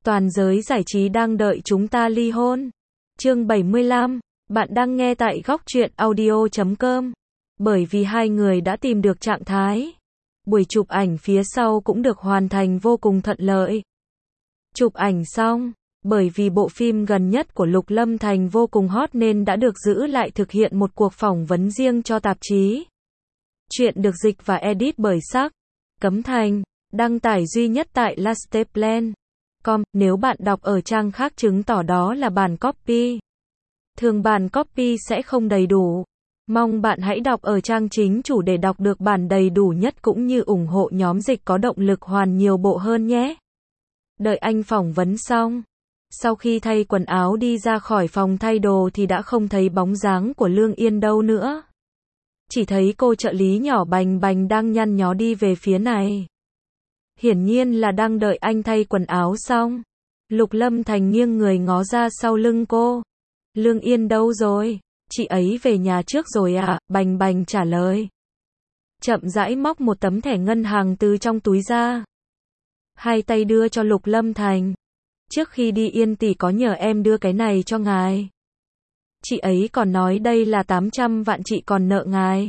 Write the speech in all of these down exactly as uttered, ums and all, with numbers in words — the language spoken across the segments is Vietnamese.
Toàn giới giải trí đang đợi chúng ta ly hôn. Chương bảy mươi lăm, bạn đang nghe tại góc truyện audio chấm com. Bởi vì hai người đã tìm được trạng thái, buổi chụp ảnh phía sau cũng được hoàn thành vô cùng thuận lợi. Chụp ảnh xong, bởi vì bộ phim gần nhất của Lục Lâm Thành vô cùng hot nên đã được giữ lại thực hiện một cuộc phỏng vấn riêng cho tạp chí. Chuyện được dịch và edit bởi Sắc Cấm Thành, đăng tải duy nhất tại lasteplan chấm com. Nếu bạn đọc ở trang khác chứng tỏ đó là bản copy. Thường bản copy sẽ không đầy đủ. Mong bạn hãy đọc ở trang chính chủ để đọc được bản đầy đủ nhất cũng như ủng hộ nhóm dịch có động lực hoàn nhiều bộ hơn nhé. Đợi anh phỏng vấn xong, sau khi thay quần áo đi ra khỏi phòng thay đồ thì đã không thấy bóng dáng của Lương Yên đâu nữa. Chỉ thấy cô trợ lý nhỏ Bành Bành đang nhăn nhó đi về phía này. Hiển nhiên là đang đợi anh thay quần áo xong. Lục Lâm Thành nghiêng người ngó ra sau lưng cô. Lương Yên đâu rồi? Chị ấy về nhà trước rồi ạ, à? Bành Bành trả lời. Chậm rãi móc một tấm thẻ ngân hàng từ trong túi ra. Hai tay đưa cho Lục Lâm Thành. Trước khi đi Yên tỷ có nhờ em đưa cái này cho ngài. Chị ấy còn nói đây là tám trăm vạn chị còn nợ ngài.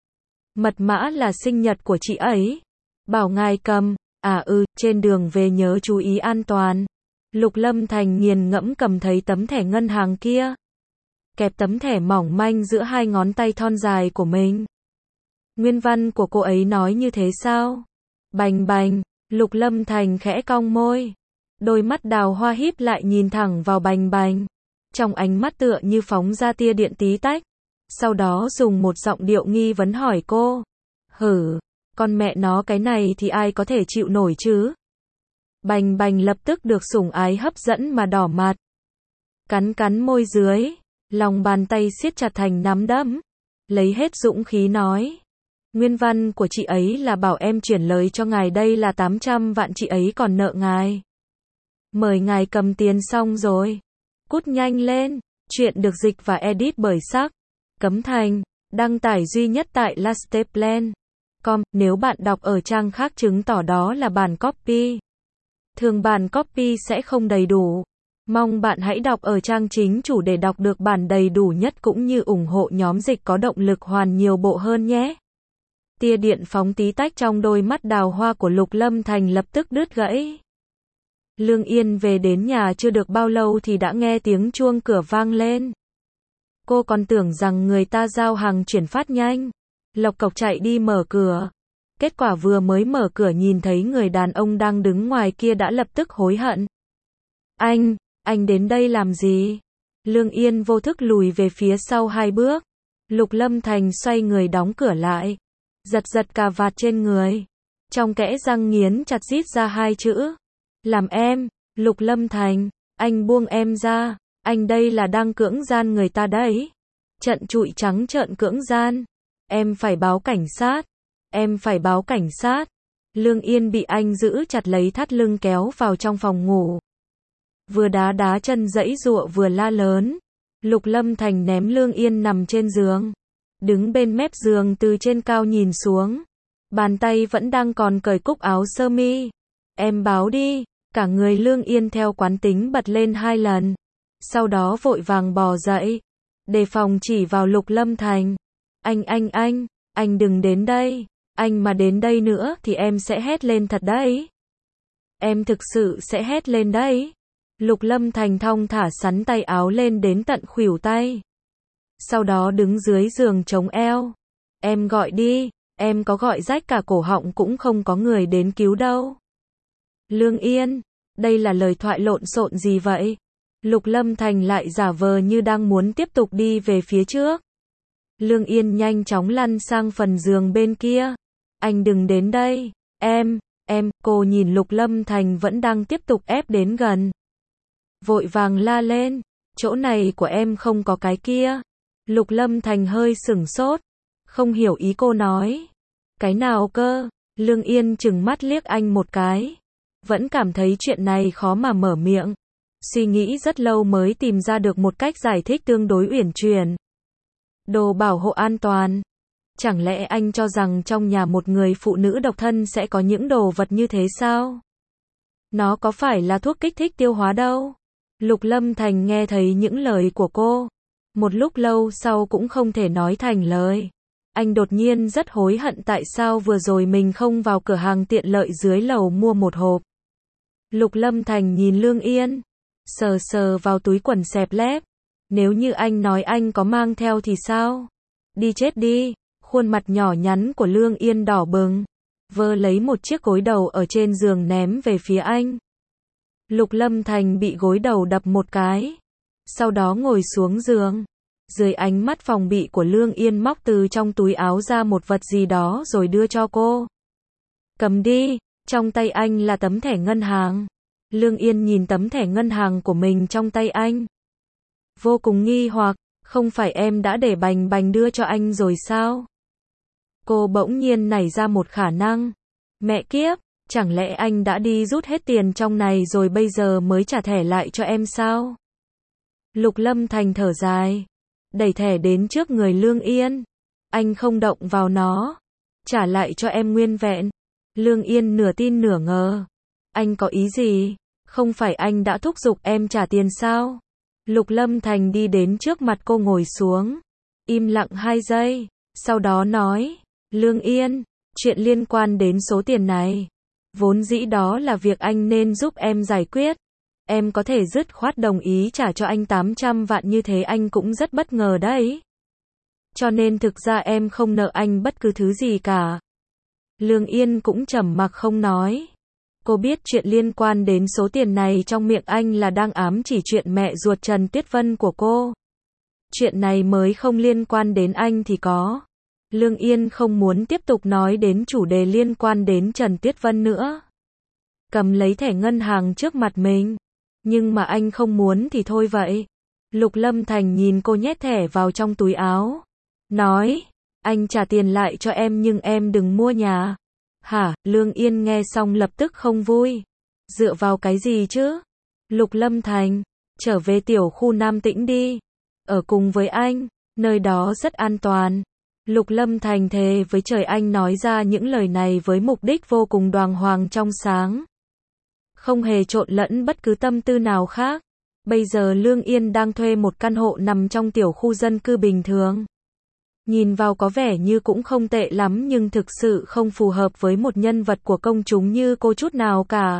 Mật mã là sinh nhật của chị ấy. Bảo ngài cầm. À ừ, trên đường về nhớ chú ý an toàn. Lục Lâm Thành nghiền ngẫm cầm thấy tấm thẻ ngân hàng kia. Kẹp tấm thẻ mỏng manh giữa hai ngón tay thon dài của mình. Nguyên văn của cô ấy nói như thế sao? Bành Bành, Lục Lâm Thành khẽ cong môi. Đôi mắt đào hoa híp lại nhìn thẳng vào Bành Bành. Trong ánh mắt tựa như phóng ra tia điện tí tách. Sau đó dùng một giọng điệu nghi vấn hỏi cô. Hử, con mẹ nó cái này thì ai có thể chịu nổi chứ? Bành Bành lập tức được sủng ái hấp dẫn mà đỏ mặt. Cắn cắn môi dưới, lòng bàn tay siết chặt thành nắm đấm. Lấy hết dũng khí nói. Nguyên văn của chị ấy là bảo em chuyển lời cho ngài đây là tám trăm vạn chị ấy còn nợ ngài. Mời ngài cầm tiền xong rồi. Cút nhanh lên. Chuyện được dịch và edit bởi Sắc Cấm Thành, đăng tải duy nhất tại lasteplan chấm com. Nếu bạn đọc ở trang khác chứng tỏ đó là bản copy. Thường bản copy sẽ không đầy đủ. Mong bạn hãy đọc ở trang chính chủ để đọc được bản đầy đủ nhất cũng như ủng hộ nhóm dịch có động lực hoàn nhiều bộ hơn nhé. Tia điện phóng tí tách trong đôi mắt đào hoa của Lục Lâm Thành lập tức đứt gãy. Lương Yên về đến nhà chưa được bao lâu thì đã nghe tiếng chuông cửa vang lên. Cô còn tưởng rằng người ta giao hàng chuyển phát nhanh. Lộc cộc chạy đi mở cửa. Kết quả vừa mới mở cửa nhìn thấy người đàn ông đang đứng ngoài kia đã lập tức hối hận. Anh, anh đến đây làm gì? Lương Yên vô thức lùi về phía sau hai bước. Lục Lâm Thành xoay người đóng cửa lại. Giật giật cà vạt trên người. Trong kẽ răng nghiến chặt rít ra hai chữ. Làm em, Lục Lâm Thành, anh buông em ra. Anh đây là đang cưỡng gian người ta đấy. Trận trụi trắng trợn cưỡng gian. Em phải báo cảnh sát. Em phải báo cảnh sát. Lương Yên bị anh giữ chặt lấy thắt lưng kéo vào trong phòng ngủ. Vừa đá đá chân giãy giụa vừa la lớn. Lục Lâm Thành ném Lương Yên nằm trên giường. Đứng bên mép giường từ trên cao nhìn xuống. Bàn tay vẫn đang còn cởi cúc áo sơ mi. Em báo đi. Cả người Lương Yên theo quán tính bật lên hai lần. Sau đó vội vàng bò dậy. Đề phòng chỉ vào Lục Lâm Thành. Anh anh anh, anh đừng đến đây. Anh mà đến đây nữa thì em sẽ hét lên thật đấy. Em thực sự sẽ hét lên đấy. Lục Lâm Thành thong thả sắn tay áo lên đến tận khuỷu tay. Sau đó đứng dưới giường chống eo. Em gọi đi, em có gọi rách cả cổ họng cũng không có người đến cứu đâu. Lương Yên, đây là lời thoại lộn xộn gì vậy? Lục Lâm Thành lại giả vờ như đang muốn tiếp tục đi về phía trước. Lương Yên nhanh chóng lăn sang phần giường bên kia. Anh đừng đến đây. Em, em, cô nhìn Lục Lâm Thành vẫn đang tiếp tục ép đến gần. Vội vàng la lên. Chỗ này của em không có cái kia. Lục Lâm Thành hơi sửng sốt. Không hiểu ý cô nói. Cái nào cơ? Lương Yên trừng mắt liếc anh một cái. Vẫn cảm thấy chuyện này khó mà mở miệng. Suy nghĩ rất lâu mới tìm ra được một cách giải thích tương đối uyển chuyển. Đồ bảo hộ an toàn. Chẳng lẽ anh cho rằng trong nhà một người phụ nữ độc thân sẽ có những đồ vật như thế sao? Nó có phải là thuốc kích thích tiêu hóa đâu. Lục Lâm Thành nghe thấy những lời của cô. Một lúc lâu sau cũng không thể nói thành lời. Anh đột nhiên rất hối hận tại sao vừa rồi mình không vào cửa hàng tiện lợi dưới lầu mua một hộp. Lục Lâm Thành nhìn Lương Yên. Sờ sờ vào túi quần xẹp lép. Nếu như anh nói anh có mang theo thì sao? Đi chết đi. Khuôn mặt nhỏ nhắn của Lương Yên đỏ bừng. Vơ lấy một chiếc gối đầu ở trên giường ném về phía anh. Lục Lâm Thành bị gối đầu đập một cái. Sau đó ngồi xuống giường. Dưới ánh mắt phòng bị của Lương Yên móc từ trong túi áo ra một vật gì đó rồi đưa cho cô. Cầm đi. Trong tay anh là tấm thẻ ngân hàng. Lương Yên nhìn tấm thẻ ngân hàng của mình trong tay anh. Vô cùng nghi hoặc, không phải em đã để bành bành đưa cho anh rồi sao? Cô bỗng nhiên nảy ra một khả năng. Mẹ kiếp, chẳng lẽ anh đã đi rút hết tiền trong này rồi bây giờ mới trả thẻ lại cho em sao? Lục Lâm Thành thở dài. Đẩy thẻ đến trước người Lương Yên. Anh không động vào nó. Trả lại cho em nguyên vẹn. Lương Yên nửa tin nửa ngờ. Anh có ý gì? Không phải anh đã thúc giục em trả tiền sao? Lục Lâm Thành đi đến trước mặt cô ngồi xuống. Im lặng hai giây. Sau đó nói. Lương Yên, chuyện liên quan đến số tiền này. Vốn dĩ đó là việc anh nên giúp em giải quyết. Em có thể dứt khoát đồng ý trả cho anh tám trăm vạn như thế anh cũng rất bất ngờ đấy. Cho nên thực ra em không nợ anh bất cứ thứ gì cả. Lương Yên cũng trầm mặc không nói. Cô biết chuyện liên quan đến số tiền này trong miệng anh là đang ám chỉ chuyện mẹ ruột Trần Tuyết Vân của cô. Chuyện này mới không liên quan đến anh thì có. Lương Yên không muốn tiếp tục nói đến chủ đề liên quan đến Trần Tuyết Vân nữa. Cầm lấy thẻ ngân hàng trước mặt mình. Nhưng mà anh không muốn thì thôi vậy. Lục Lâm Thành nhìn cô nhét thẻ vào trong túi áo. Nói, anh trả tiền lại cho em nhưng em đừng mua nhà. Hả, Lương Yên nghe xong lập tức không vui. Dựa vào cái gì chứ? Lục Lâm Thành, trở về tiểu khu Nam Tĩnh đi. Ở cùng với anh, nơi đó rất an toàn. Lục Lâm Thành thề với trời anh nói ra những lời này với mục đích vô cùng đoàng hoàng trong sáng. Không hề trộn lẫn bất cứ tâm tư nào khác. Bây giờ Lương Yên đang thuê một căn hộ nằm trong tiểu khu dân cư bình thường. Nhìn vào có vẻ như cũng không tệ lắm nhưng thực sự không phù hợp với một nhân vật của công chúng như cô chút nào cả.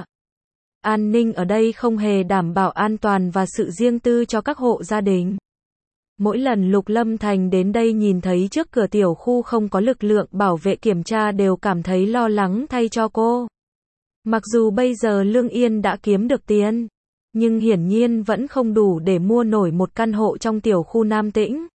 An ninh ở đây không hề đảm bảo an toàn và sự riêng tư cho các hộ gia đình. Mỗi lần Lục Lâm Thành đến đây nhìn thấy trước cửa tiểu khu không có lực lượng bảo vệ kiểm tra đều cảm thấy lo lắng thay cho cô. Mặc dù bây giờ Lương Yên đã kiếm được tiền, nhưng hiển nhiên vẫn không đủ để mua nổi một căn hộ trong tiểu khu Nam Tĩnh.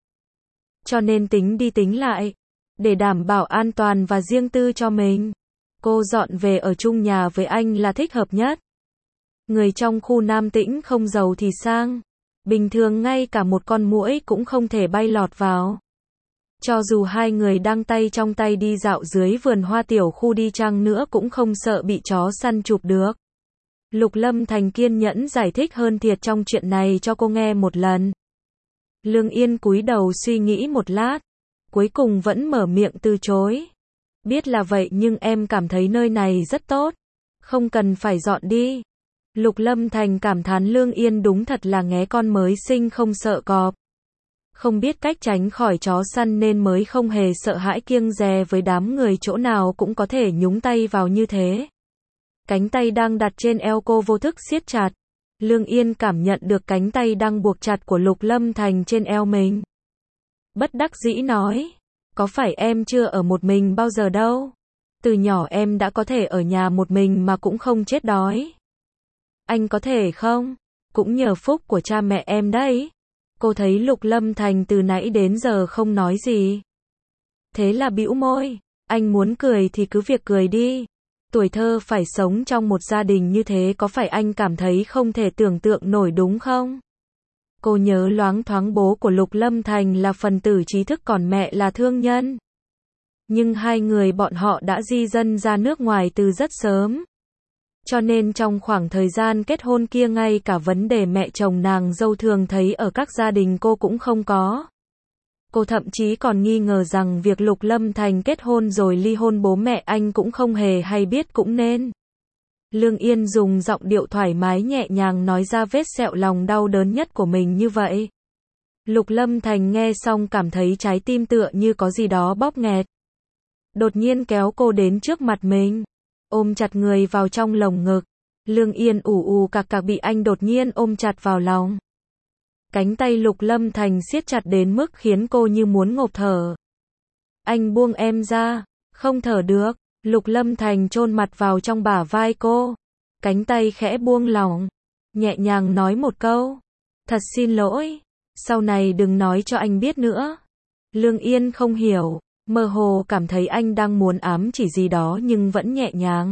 Cho nên tính đi tính lại, để đảm bảo an toàn và riêng tư cho mình, cô dọn về ở chung nhà với anh là thích hợp nhất. Người trong khu Nam Tĩnh không giàu thì sang. Bình thường ngay cả một con muỗi cũng không thể bay lọt vào. Cho dù hai người đang tay trong tay đi dạo dưới vườn hoa tiểu khu đi chăng nữa cũng không sợ bị chó săn chụp được. Lục Lâm Thành kiên nhẫn giải thích hơn thiệt trong chuyện này cho cô nghe một lần. Lương Yên cúi đầu suy nghĩ một lát, cuối cùng vẫn mở miệng từ chối. Biết là vậy nhưng em cảm thấy nơi này rất tốt, không cần phải dọn đi. Lục Lâm Thành cảm thán Lương Yên đúng thật là nghé con mới sinh không sợ cọp. Không biết cách tránh khỏi chó săn nên mới không hề sợ hãi kiêng dè với đám người chỗ nào cũng có thể nhúng tay vào như thế. Cánh tay đang đặt trên eo cô vô thức siết chặt. Lương Yên cảm nhận được cánh tay đang buộc chặt của Lục Lâm Thành trên eo mình. Bất đắc dĩ nói, có phải em chưa ở một mình bao giờ đâu? Từ nhỏ em đã có thể ở nhà một mình mà cũng không chết đói. Anh có thể không? Cũng nhờ phúc của cha mẹ em đấy. Cô thấy Lục Lâm Thành từ nãy đến giờ không nói gì. Thế là bĩu môi, anh muốn cười thì cứ việc cười đi. Tuổi thơ phải sống trong một gia đình như thế có phải anh cảm thấy không thể tưởng tượng nổi đúng không? Cô nhớ loáng thoáng bố của Lục Lâm Thành là phần tử trí thức còn mẹ là thương nhân. Nhưng hai người bọn họ đã di dân ra nước ngoài từ rất sớm. Cho nên trong khoảng thời gian kết hôn kia ngay cả vấn đề mẹ chồng nàng dâu thường thấy ở các gia đình cô cũng không có. Cô thậm chí còn nghi ngờ rằng việc Lục Lâm Thành kết hôn rồi ly hôn bố mẹ anh cũng không hề hay biết cũng nên. Lương Yên dùng giọng điệu thoải mái nhẹ nhàng nói ra vết sẹo lòng đau đớn nhất của mình như vậy. Lục Lâm Thành nghe xong cảm thấy trái tim tựa như có gì đó bóp nghẹt. Đột nhiên kéo cô đến trước mặt mình, ôm chặt người vào trong lồng ngực. Lương Yên ù ù cạc cạc bị anh đột nhiên ôm chặt vào lòng. Cánh tay Lục Lâm Thành siết chặt đến mức khiến cô như muốn ngộp thở. Anh buông em ra, không thở được. Lục Lâm Thành chôn mặt vào trong bả vai cô, cánh tay khẽ buông lỏng, nhẹ nhàng nói một câu, thật xin lỗi, sau này đừng nói cho anh biết nữa. Lương Yên không hiểu, mơ hồ cảm thấy anh đang muốn ám chỉ gì đó nhưng vẫn nhẹ nhàng.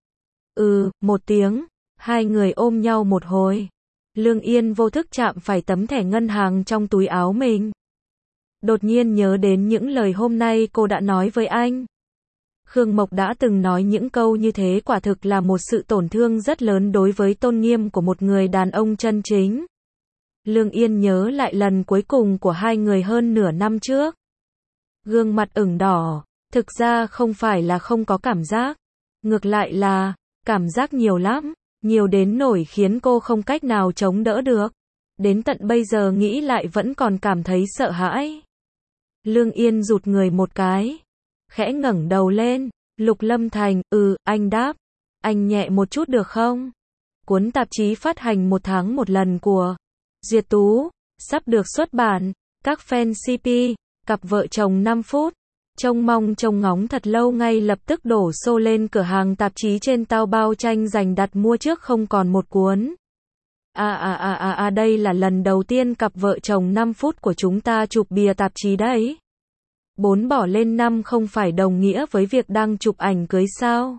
Ừ, một tiếng, hai người ôm nhau một hồi. Lương Yên vô thức chạm phải tấm thẻ ngân hàng trong túi áo mình. Đột nhiên nhớ đến những lời hôm nay cô đã nói với anh. Khương Mộc đã từng nói những câu như thế quả thực là một sự tổn thương rất lớn đối với tôn nghiêm của một người đàn ông chân chính. Lương Yên nhớ lại lần cuối cùng của hai người hơn nửa năm trước. Gương mặt ửng đỏ, thực ra không phải là không có cảm giác, ngược lại là, cảm giác nhiều lắm, nhiều đến nỗi khiến cô không cách nào chống đỡ được. Đến tận bây giờ nghĩ lại vẫn còn cảm thấy sợ hãi. Lương Yên rụt người một cái, khẽ ngẩng đầu lên. Lục Lâm Thành, ừ, anh đáp. Anh nhẹ một chút được không? Cuốn tạp chí phát hành một tháng một lần của Diệt Tú, sắp được xuất bản. Các fan xê pê, cặp vợ chồng năm phút, trông mong trông ngóng thật lâu ngay lập tức đổ xô lên cửa hàng tạp chí trên Taobao tranh giành đặt mua trước không còn một cuốn. À à à à à đây là lần đầu tiên cặp vợ chồng năm phút của chúng ta chụp bìa tạp chí đấy. Bốn bỏ lên năm không phải đồng nghĩa với việc đang chụp ảnh cưới sao?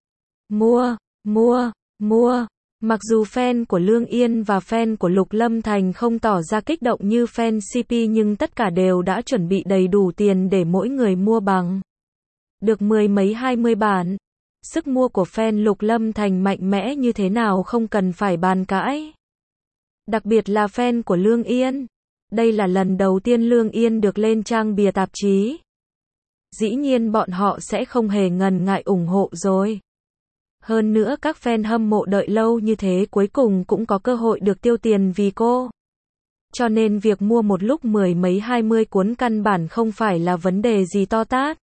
Mua, mua, mua. Mặc dù fan của Lương Yên và fan của Lục Lâm Thành không tỏ ra kích động như fan xê pê nhưng tất cả đều đã chuẩn bị đầy đủ tiền để mỗi người mua bằng. Được mười mấy hai mươi bản. Sức mua của fan Lục Lâm Thành mạnh mẽ như thế nào không cần phải bàn cãi. Đặc biệt là fan của Lương Yên. Đây là lần đầu tiên Lương Yên được lên trang bìa tạp chí. Dĩ nhiên bọn họ sẽ không hề ngần ngại ủng hộ rồi. Hơn nữa các fan hâm mộ đợi lâu như thế cuối cùng cũng có cơ hội được tiêu tiền vì cô. Cho nên việc mua một lúc mười mấy hai mươi cuốn căn bản không phải là vấn đề gì to tát.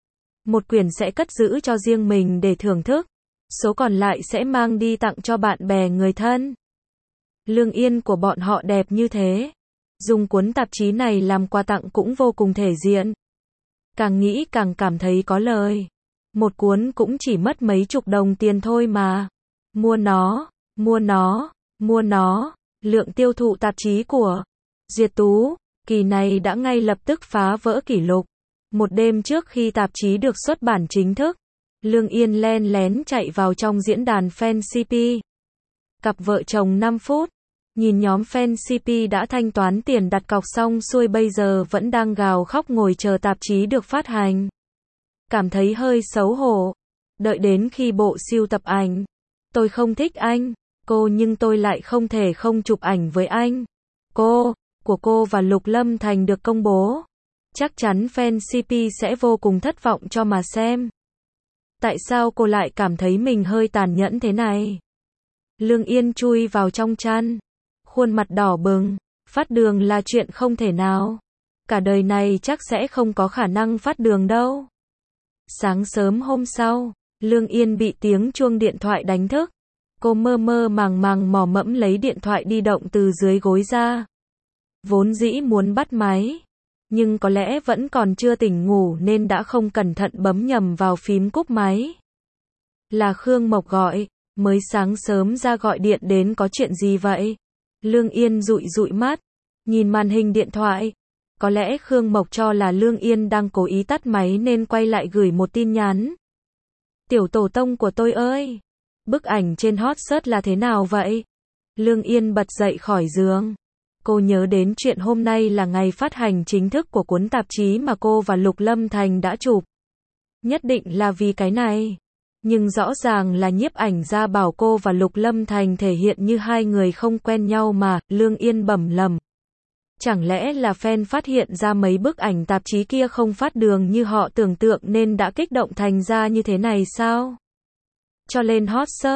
Một quyển sẽ cất giữ cho riêng mình để thưởng thức. Số còn lại sẽ mang đi tặng cho bạn bè người thân. Lương Yên của bọn họ đẹp như thế. Dùng cuốn tạp chí này làm quà tặng cũng vô cùng thể diện. Càng nghĩ càng cảm thấy có lời. Một cuốn cũng chỉ mất mấy chục đồng tiền thôi mà. Mua nó, mua nó, mua nó. Lượng tiêu thụ tạp chí của Diệt Tú kỳ này đã ngay lập tức phá vỡ kỷ lục. Một đêm trước khi tạp chí được xuất bản chính thức, Lương Yên len lén chạy vào trong diễn đàn fan xê pê. Cặp vợ chồng năm phút. Nhìn nhóm fan xê pê đã thanh toán tiền đặt cọc xong xuôi bây giờ vẫn đang gào khóc ngồi chờ tạp chí được phát hành. Cảm thấy hơi xấu hổ. Đợi đến khi bộ sưu tập ảnh. Tôi không thích anh, cô nhưng tôi lại không thể không chụp ảnh với anh. Cô, của cô và Lục Lâm Thành được công bố. Chắc chắn fan xê pê sẽ vô cùng thất vọng cho mà xem. Tại sao cô lại cảm thấy mình hơi tàn nhẫn thế này? Lương Yên chui vào trong chăn. Khuôn mặt đỏ bừng. Phát đường là chuyện không thể nào. Cả đời này chắc sẽ không có khả năng phát đường đâu. Sáng sớm hôm sau, Lương Yên bị tiếng chuông điện thoại đánh thức. Cô mơ mơ màng màng mò mẫm lấy điện thoại di động từ dưới gối ra. Vốn dĩ muốn bắt máy, nhưng có lẽ vẫn còn chưa tỉnh ngủ nên đã không cẩn thận bấm nhầm vào phím cúp máy. Là Khương Mộc gọi, mới sáng sớm ra gọi điện đến có chuyện gì vậy? Lương Yên dụi dụi mắt, nhìn màn hình điện thoại. Có lẽ Khương Mộc cho là Lương Yên đang cố ý tắt máy nên quay lại gửi một tin nhắn. Tiểu tổ tông của tôi ơi! Bức ảnh trên hot search là thế nào vậy? Lương Yên bật dậy khỏi giường. Cô nhớ đến chuyện hôm nay là ngày phát hành chính thức của cuốn tạp chí mà cô và Lục Lâm Thành đã chụp. Nhất định là vì cái này. Nhưng rõ ràng là nhiếp ảnh gia bảo cô và Lục Lâm Thành thể hiện như hai người không quen nhau mà, Lương Yên bẩm lầm. Chẳng lẽ là fan phát hiện ra mấy bức ảnh tạp chí kia không phát đường như họ tưởng tượng nên đã kích động thành ra như thế này sao? Cho lên hot search,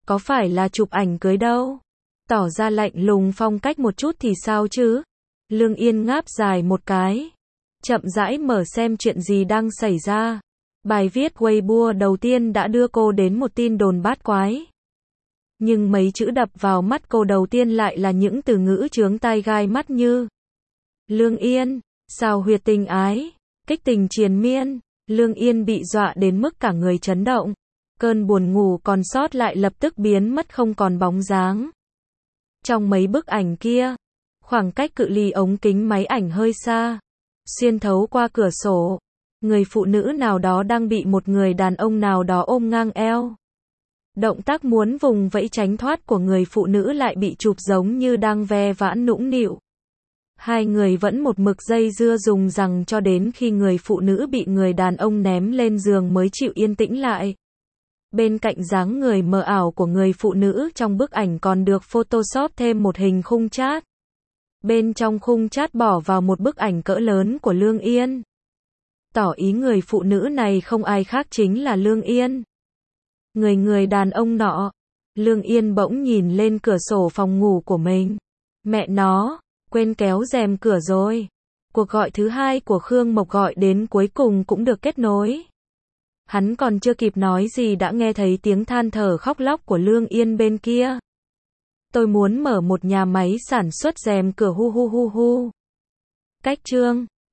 có phải là chụp ảnh cưới đâu? Tỏ ra lạnh lùng phong cách một chút thì sao chứ? Lương Yên ngáp dài một cái. Chậm rãi mở xem chuyện gì đang xảy ra. Bài viết Weibo đầu tiên đã đưa cô đến một tin đồn bát quái. Nhưng mấy chữ đập vào mắt cô đầu tiên lại là những từ ngữ chướng tai gai mắt như Lương Yên, sao huyệt tình ái, kích tình triền miên. Lương Yên bị dọa đến mức cả người chấn động. Cơn buồn ngủ còn sót lại lập tức biến mất không còn bóng dáng. Trong mấy bức ảnh kia, khoảng cách cự ly ống kính máy ảnh hơi xa. Xuyên thấu qua cửa sổ, người phụ nữ nào đó đang bị một người đàn ông nào đó ôm ngang eo. Động tác muốn vùng vẫy tránh thoát của người phụ nữ lại bị chụp giống như đang ve vãn nũng nịu. Hai người vẫn một mực dây dưa dùng rằng cho đến khi người phụ nữ bị người đàn ông ném lên giường mới chịu yên tĩnh lại. Bên cạnh dáng người mờ ảo của người phụ nữ trong bức ảnh còn được Photoshop thêm một hình khung chat. Bên trong khung chat bỏ vào một bức ảnh cỡ lớn của Lương Yên. Tỏ ý người phụ nữ này không ai khác chính là Lương Yên. Người người đàn ông nọ. Lương Yên bỗng nhìn lên cửa sổ phòng ngủ của mình. Mẹ nó, quên kéo rèm cửa rồi. Cuộc gọi thứ hai của Khương Mộc gọi đến cuối cùng cũng được kết nối. Hắn còn chưa kịp nói gì đã nghe thấy tiếng than thở khóc lóc của Lương Yên bên kia. Tôi muốn mở một nhà máy sản xuất rèm cửa hu hu hu hu. Cách chương